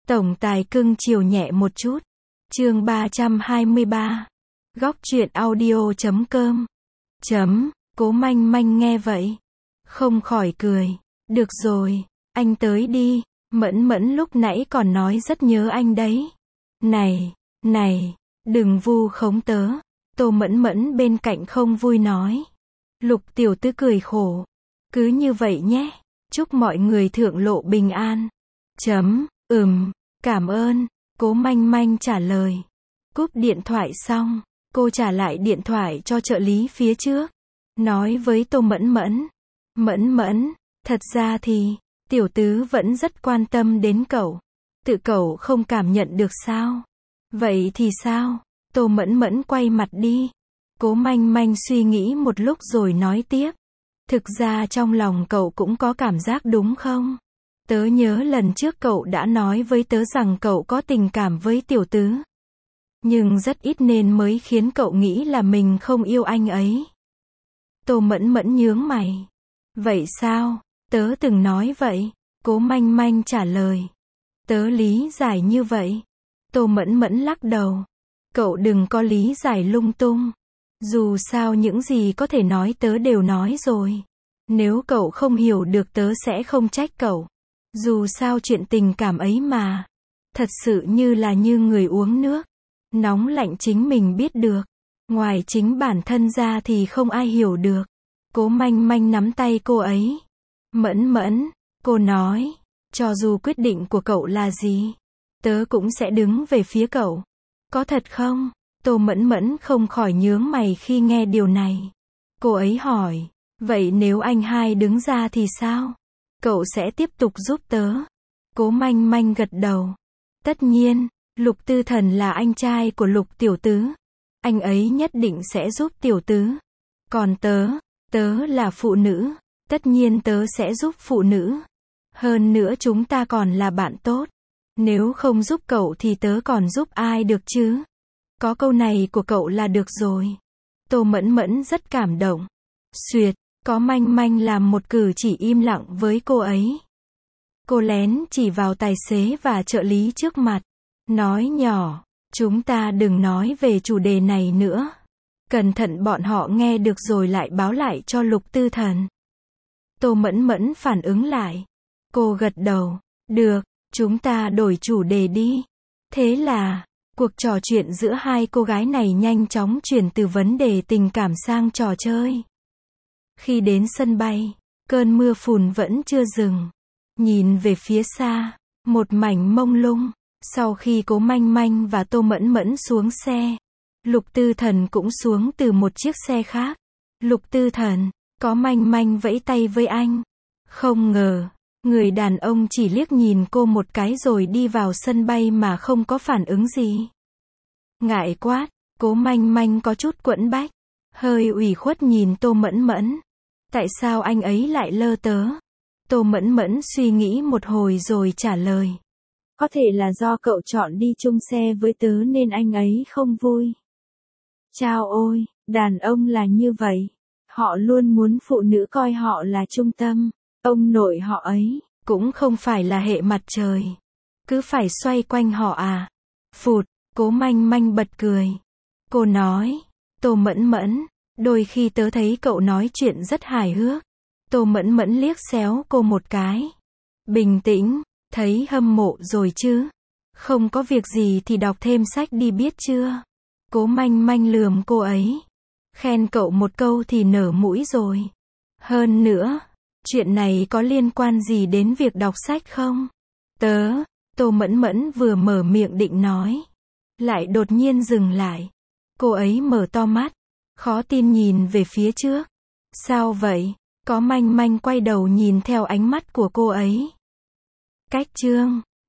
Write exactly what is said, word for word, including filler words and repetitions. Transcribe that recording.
Tổng tài cưng chiều nhẹ một chút. Chương ba trăm hai mươi ba. Góc truyện audio chấm com. Chấm, Cố Manh Manh nghe vậy, không khỏi cười. Được rồi, anh tới đi, Mẫn Mẫn lúc nãy còn nói rất nhớ anh đấy. Này, này, đừng vu khống tớ. Tô Mẫn Mẫn bên cạnh không vui nói. Lục tiểu tư cười khổ. Cứ như vậy nhé, chúc mọi người thượng lộ bình an. Chấm, ừm, cảm ơn, Cố Manh Manh trả lời. Cúp điện thoại xong, cô trả lại điện thoại cho trợ lý phía trước. Nói với Tô Mẫn Mẫn. Mẫn Mẫn, thật ra thì, tiểu tứ vẫn rất quan tâm đến cậu. Tự cậu không cảm nhận được sao? Vậy thì sao? Tô Mẫn Mẫn quay mặt đi. Cố Manh Manh suy nghĩ một lúc rồi nói tiếp. Thực ra trong lòng cậu cũng có cảm giác đúng không? Tớ nhớ lần trước cậu đã nói với tớ rằng cậu có tình cảm với tiểu tứ. Nhưng rất ít nên mới khiến cậu nghĩ là mình không yêu anh ấy. Tô Mẫn Mẫn nhướng mày. Vậy sao? Tớ từng nói vậy. Cố Manh Manh trả lời. Tớ lý giải như vậy. Tô Mẫn Mẫn lắc đầu. Cậu đừng có lý giải lung tung. Dù sao những gì có thể nói tớ đều nói rồi. Nếu cậu không hiểu được tớ sẽ không trách cậu. Dù sao chuyện tình cảm ấy mà. Thật sự như là như người uống nước. Nóng lạnh chính mình biết được. Ngoài chính bản thân ra thì không ai hiểu được. Cố Manh Manh nắm tay cô ấy. Mẫn Mẫn, cô nói. Cho dù quyết định của cậu là gì, tớ cũng sẽ đứng về phía cậu. Có thật không? Tô Mẫn Mẫn không khỏi nhướng mày khi nghe điều này. Cô ấy hỏi. Vậy nếu anh hai đứng ra thì sao? Cậu sẽ tiếp tục giúp tớ. Cố Manh Manh gật đầu. Tất nhiên, Lục Tư Thần là anh trai của Lục tiểu tứ. Anh ấy nhất định sẽ giúp tiểu tứ. Còn tớ, tớ là phụ nữ. Tất nhiên tớ sẽ giúp phụ nữ. Hơn nữa chúng ta còn là bạn tốt. Nếu không giúp cậu thì tớ còn giúp ai được chứ? Có câu này của cậu là được rồi. Tô Mẫn Mẫn rất cảm động. Xuyệt, Có Manh Manh làm một cử chỉ im lặng với cô ấy. Cô lén chỉ vào tài xế và trợ lý trước mặt. Nói nhỏ, chúng ta đừng nói về chủ đề này nữa. Cẩn thận bọn họ nghe được rồi lại báo lại cho Lục Tư Thần. Tô Mẫn Mẫn phản ứng lại. Cô gật đầu. Được, chúng ta đổi chủ đề đi. Thế là, cuộc trò chuyện giữa hai cô gái này nhanh chóng chuyển từ vấn đề tình cảm sang trò chơi. Khi đến sân bay, cơn mưa phùn vẫn chưa dừng. Nhìn về phía xa, một mảnh mông lung. Sau khi Cố Manh Manh và Tô Mẫn Mẫn xuống xe, Lục Tư Thần cũng xuống từ một chiếc xe khác. Lục Tư Thần, Có Manh Manh vẫy tay với anh. Không ngờ, người đàn ông chỉ liếc nhìn cô một cái rồi đi vào sân bay mà không có phản ứng gì. Ngại quát, Cố Manh Manh có chút quẫn bách. Hơi ủy khuất nhìn Tô Mẫn Mẫn. Tại sao anh ấy lại lơ tớ? Tô Mẫn Mẫn suy nghĩ một hồi rồi trả lời. Có thể là do cậu chọn đi chung xe với tớ nên anh ấy không vui. Chao ôi, đàn ông là như vậy. Họ luôn muốn phụ nữ coi họ là trung tâm. Ông nội họ ấy, cũng không phải là hệ mặt trời. Cứ phải xoay quanh họ à. Phụt, Cố Manh Manh bật cười. Cô nói, Tô Mẫn Mẫn, đôi khi tớ thấy cậu nói chuyện rất hài hước. Tô Mẫn Mẫn liếc xéo cô một cái. Bình tĩnh, thấy hâm mộ rồi chứ. Không có việc gì thì đọc thêm sách đi biết chưa. Cố Manh Manh lườm cô ấy. Khen cậu một câu thì nở mũi rồi. Hơn nữa, chuyện này có liên quan gì đến việc đọc sách không? Tớ, Tô Mẫn Mẫn vừa mở miệng định nói. Lại đột nhiên dừng lại. Cô ấy mở to mắt. Khó tin nhìn về phía trước. Sao vậy? Có Manh Manh quay đầu nhìn theo ánh mắt của cô ấy. Cách chương